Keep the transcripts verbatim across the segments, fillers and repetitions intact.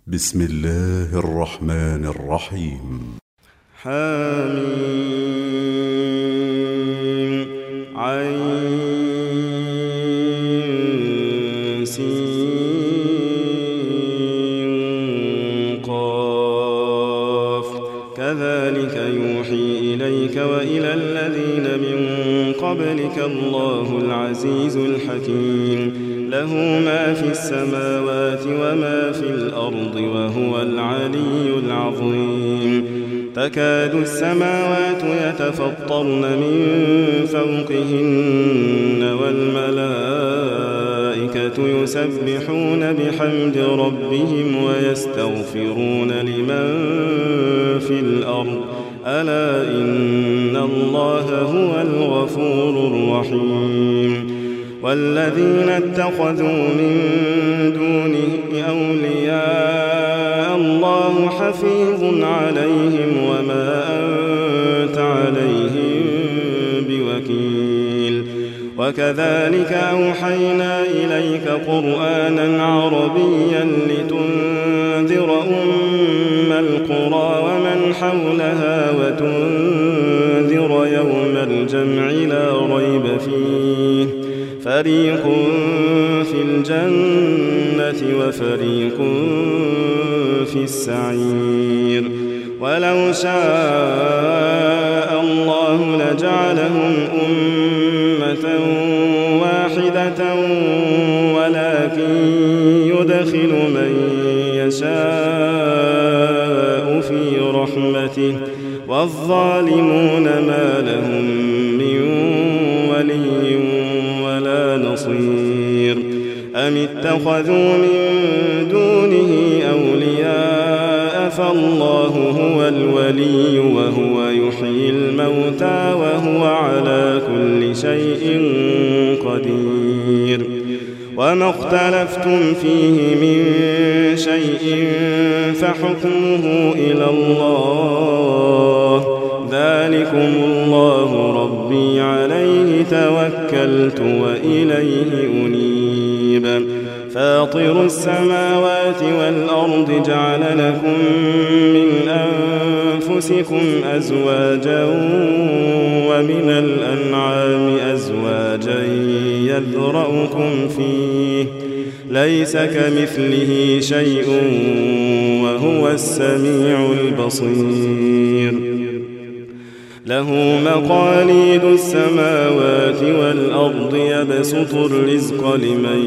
بسم الله الرحمن الرحيم. حميم عين سين قاف كذلك يوحي إليك وإلى الذين من قبلك الله العزيز الحكيم له ما في السماوات وما في الأرض وهو العلي العظيم تكاد السماوات يتفطرن من فوقهن والملائكة يسبحون بحمد ربهم ويستغفرون لمن في الأرض ألا إن الله هو الغفور الرحيم والذين اتخذوا من دونه أولياء الله حفيظ عليهم وما أنت عليهم بوكيل وكذلك أوحينا إليك قرآنا عربيا لتنذر أم القرى ومن حولها وتنذر يوم الجمع لا ريب فيه فريق في الجنة وفريق في السعير ولو شاء الله لجعلهم أمة واحدة ولكن يدخل من يشاء في رحمته والظالمون ما لهم من ولي ولا نصير أم اتخذوا من دونه أولياء فالله هو الولي وهو يحيي الموتى وهو على كل شيء قدير وما اختلفتم فيه من شيء فحكمه إلى الله ذلكم الله ربي عليه توكلت وإليه أنيب فاطر السماوات والأرض جعل لكم من أنفسكم أزواجا ومن الأنعام أزواجا يذرأكم فيه ليس كمثله شيء وهو السميع البصير له مقاليد السماوات والأرض يبسط الرزق لمن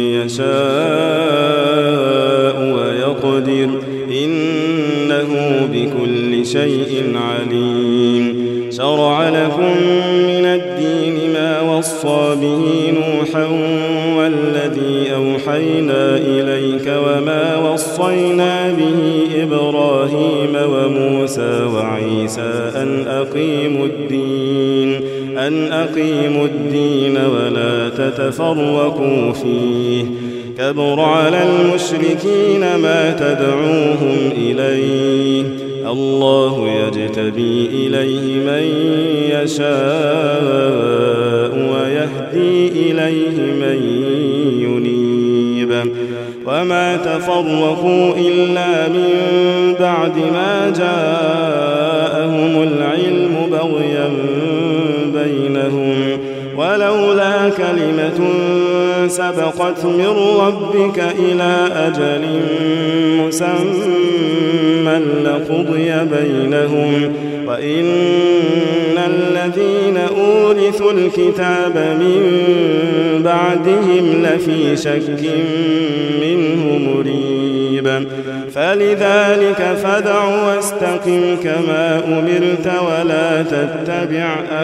يشاء ويقدر إنه بكل شيء عليم شرع لكم من الدين ما وصى به نوحا والذي أوحينا إليك وما وصينا به إبراهيم وموسى وعيسى أن أقيموا الدين أن أقيموا الدين ولا تتفرقوا فيه كبر على المشركين ما تدعوهم إليه الله يجتبي إليه من يشاء ويهدي إليه من ينيب وما تفرقوا إلا من بعد ما جاءهم العلم بغيا بينهم ولولا كلمة سبقت من ربك إلى أجل مسمى لقضي بينهم وإن الذين أورثوا الكتاب من بعدهم لفي شك منه مريب فلذلك فادع واستقم كما أمرت ولا تتبع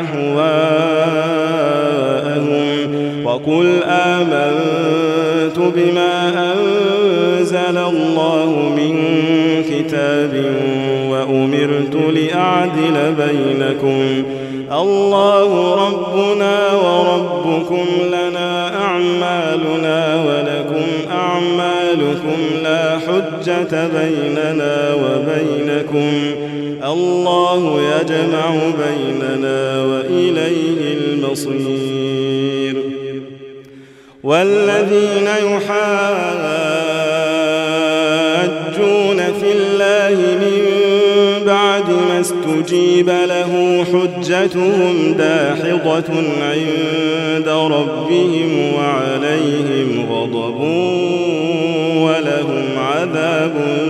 أهواءهم وقل آمنت بما أنزل الله من كتاب وأمرت لأعدل بينكم الله ربنا وربكم لنا أعمالنا ولكم أعمالكم لا حجة بيننا وبينكم الله يجمع بيننا وإليه المصير والذين يحاجون تصيب له حجتهم داحضة عند ربهم وعليهم غضب ولهم عذاب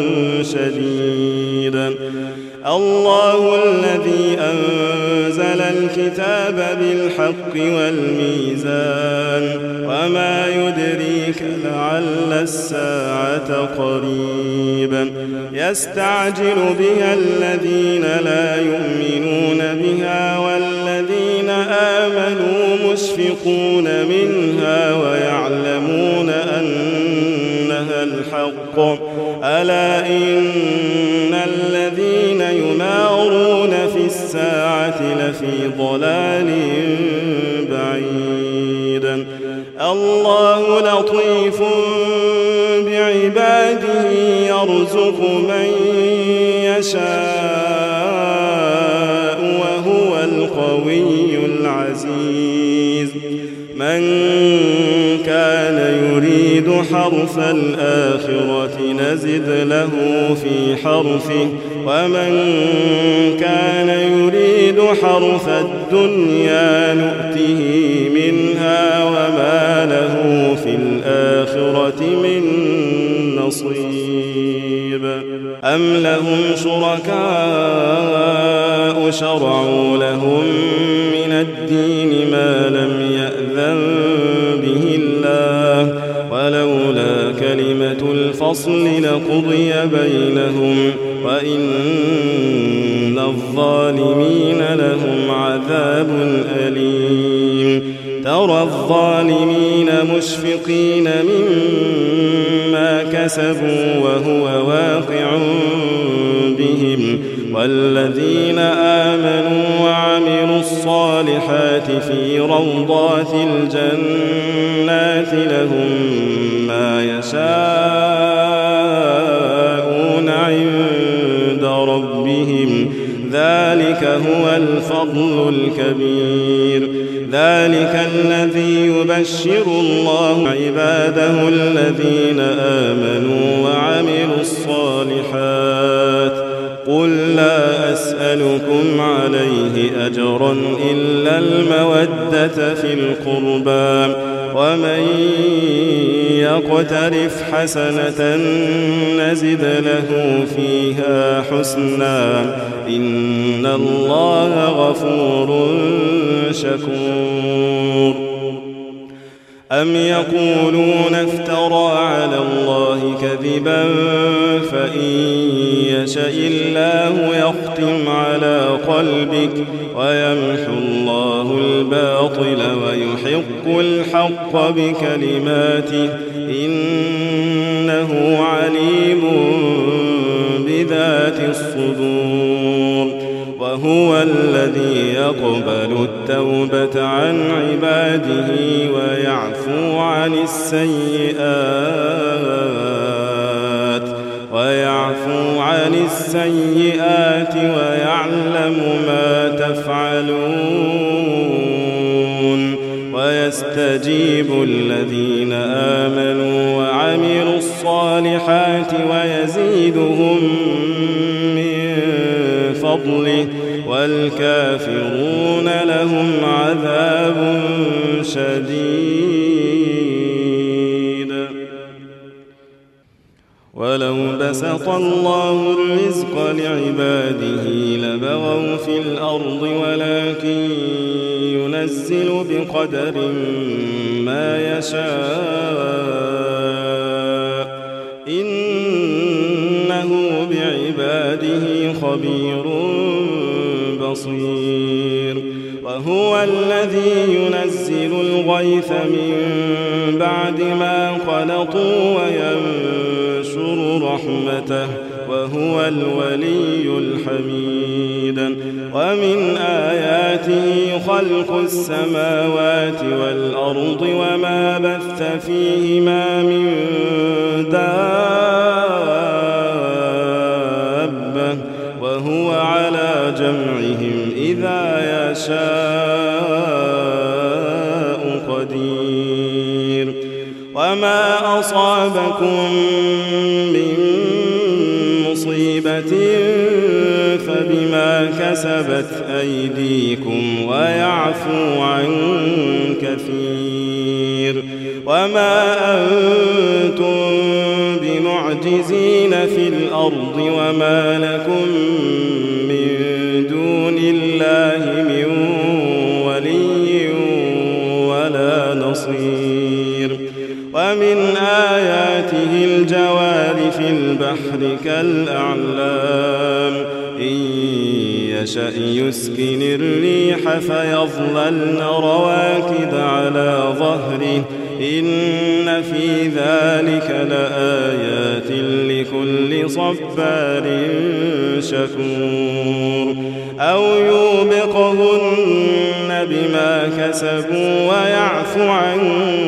شديد. الله الذي أنزل الكتاب بالحق والميزان وما يدريك لعل الساعة قريبا يستعجل بها الذين لا يؤمنون بها والذين آمنوا مشفقون منها ويعلمون أنها الحق ألا إن الذين يمارون في الساعة لفي ضلال بعيد. الله لطيف بعباده يرزق من يشاء وهو القوي العزيز. من كان يريد حرث الآخرة نزد له في حرثه ومن كان يريد حرث الدنيا نؤته منها وما له في الآخرة من نصيب. أم لهم شركاء شرعوا لهم من الدين ما لم يأذن به الله ولولا كلمة الفصل لقضي بينهم وإن الظالمين لهم عذاب أليم. ترى الظالمين مشفقين مما كسبوا وهو واقع بهم والذين آمنوا وعملوا الصالحات في روضات الجنات لهم ما يشاءون عند ربهم ذلك هو الفضل الكبير. ذلك الذي يبشر الله عباده الذين آمنوا وعملوا الصالحات. قل لا أسألكم عليه أجرا إلا المودة في القربى ومن يقترف حسنة نزد له فيها حسنا إن الله غفور شكور. أم يقولون افترى على الله كذبا فإن يشاء الله يختم على قلبك ويمحو الله الباطل ويحق الحق بكلماته إنه عليم بذات الصدور. وهو الذي يقبل التوبة عن عباده ويعفو عن السيئات ويعفو عن السيئات ويعلم ما تفعلون. ويستجيب الذين آمنوا وعملوا الصالحات ويزيدهم من فضله والكافرون لهم عذاب شديد. ولو بسط الله الرزق لعباده لبغوا في الأرض ولكن ينزل بقدر ما يشاء إنه بعباده خبير بصير. وهو الذي ينزل الغيث من بعد ما قنطوا وينشر رحمته وهو الولي الحميد. ومن آياته خلق السماوات والأرض وما بث فيهما من دابة وهو على جمعهم إذا يشاء قدير. وما أصابكم من مصيبة فبإذن بما كسبت أيديكم ويعفو عن كثير. وما أنتم بمعجزين في الأرض وما لكم من دون الله من ولي ولا نصير. ومن آياته الجوار في البحر كالأعلام إن يشأ يسكن الريح فيظللن رواكد على ظهره إن في ذلك لآيات لكل صبار شكور. أو يوبقهن بما كسبوا ويعفو عن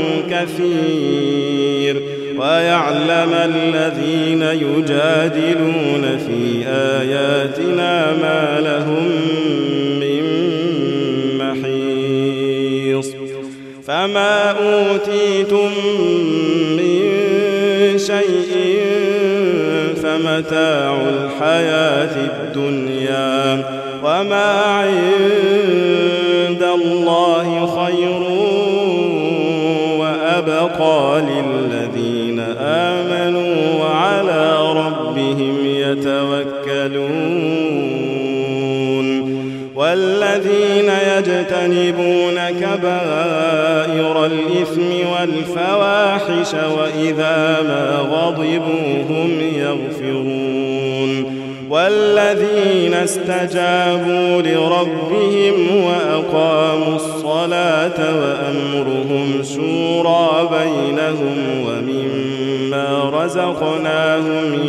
كثير ويعلم الذين يجادلون في آياتنا ما لهم من محيص. فما أوتيتم من شيء فمتاع الحياة الدنيا وما عند الله خير وأبقى للذين آمنوا وعلى ربهم يتوكلون. والذين يجتنبون كبائر الإثم والفواحش وإذا ما غضبوا هم يغفرون. والذين استجابوا لربهم وأقاموا الصلاة وأمرهم شورى بينهم ومما رزقناهم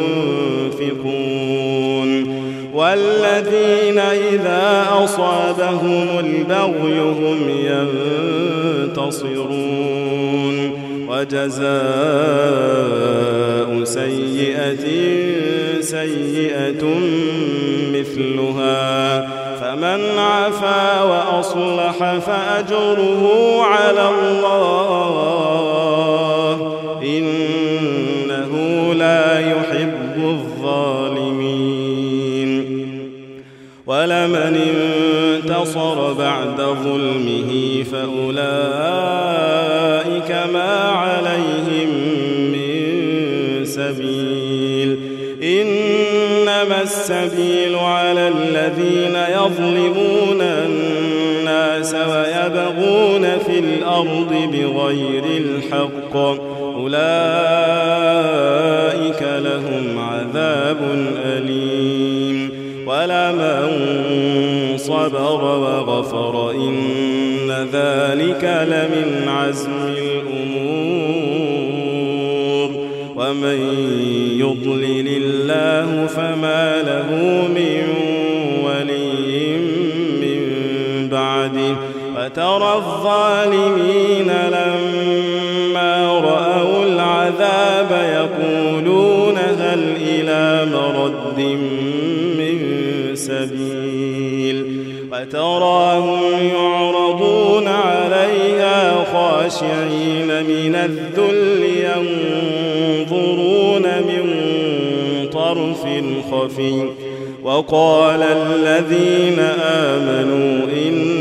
ينفقون. والذين إذا أصابهم البغي هم ينتصرون. وجزاء سيئة سيئة مثلها فمن عفا وأصلح فأجره على الله إنه لا يحب الظالمين. ولمن انتصر بعد ظلمه فأولئك ما عليهم من سبيل إنما السبيل على الذين يظلمون الناس ويبغون في الأرض بغير الحق أولئك لهم عذاب أليم. ولمن صبر وغفر إن ذلك لمن عزم الأمور. ومن يضلل الله فما له من ولي من بعده. وترى الظالمين لما رأوا العذاب يقولون هل إلى مرد من سبيل. وتراهم يعرضون عليها خاشعين من الذل ينظرون من طرف خفي. وقال الذين آمنوا إن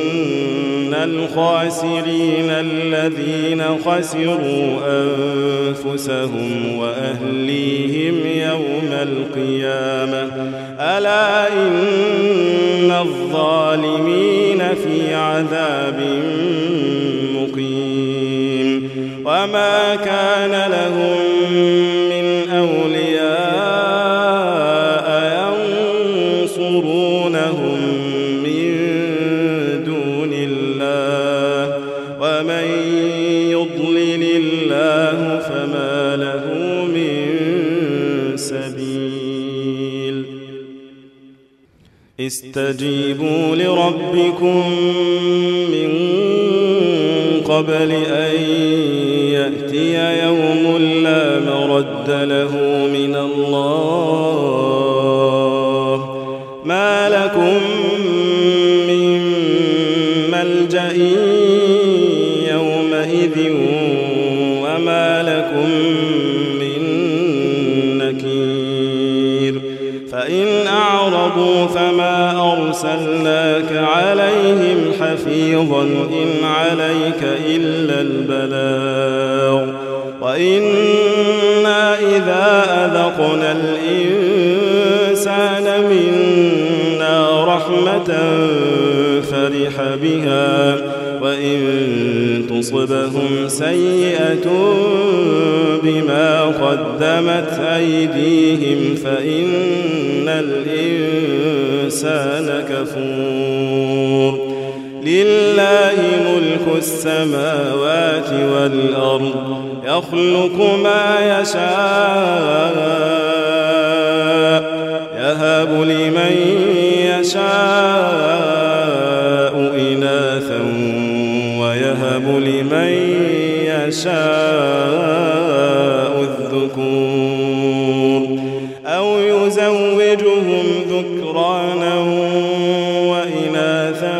الخاسرين الذين خسروا أنفسهم وأهليهم يوم القيامة ألا إن الظالمين في عذاب مقيم. وما كان لهم من أولياء ينصرونهم من دون الله ومن يضلل الله فما له من سبيل. استجيبوا لربكم من قبل أن يأتي يوم لا مرد له من الله ما لكم من ملجأ يومئذ وما لكم من نكير. فإن أعرضوا فما أرسلناك عليهم حفيظا إن عليك إلا البلاغ وإنا إذا أذقنا الإنسان منا رحمة فرح بها وإن تصبهم سيئة بما قدمت أيديهم فإن الإنسان كفور لله ملك السماوات والأرض يخلق ما يشاء يهب لمن يشاء إناثا ويهب لمن يشاء الذكور أو يزوجهم ذكرانا وإناثا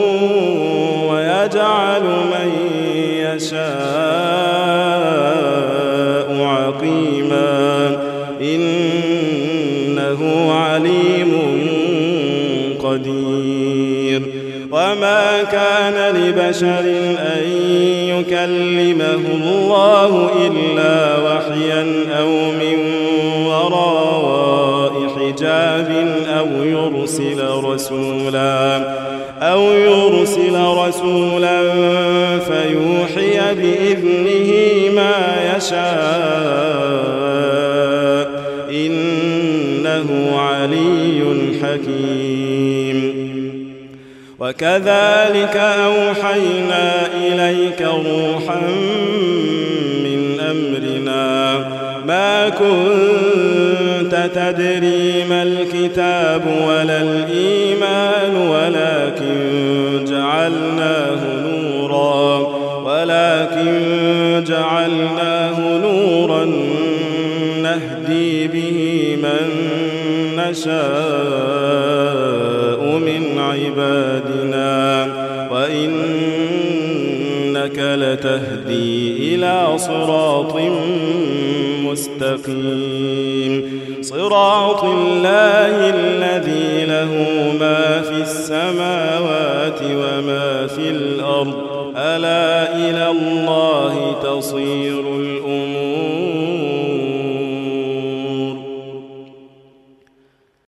ويجعل من يشاء عقيما إنه عليم قدير وما كان لبشر أن يكلمه الله إلا وحيا أو من وراء حجاب أو يرسل رسولا أو يرسل رسولا فيوحي بإذنه ما يشاء إنه علي حكيم وكذلك أوحينا إليك روحا من أمرنا ما كنت تدري ما الكتاب ولا الإيمان ولكن جعلناه نورا ولكن جعلناه نورا نهدي به من نشاء من عبادنا وإنك لتهدي إلى صراط مستقيم صراط الله الذي له ما في السماوات وما في الأرض ألا إلى الله تصير الأمور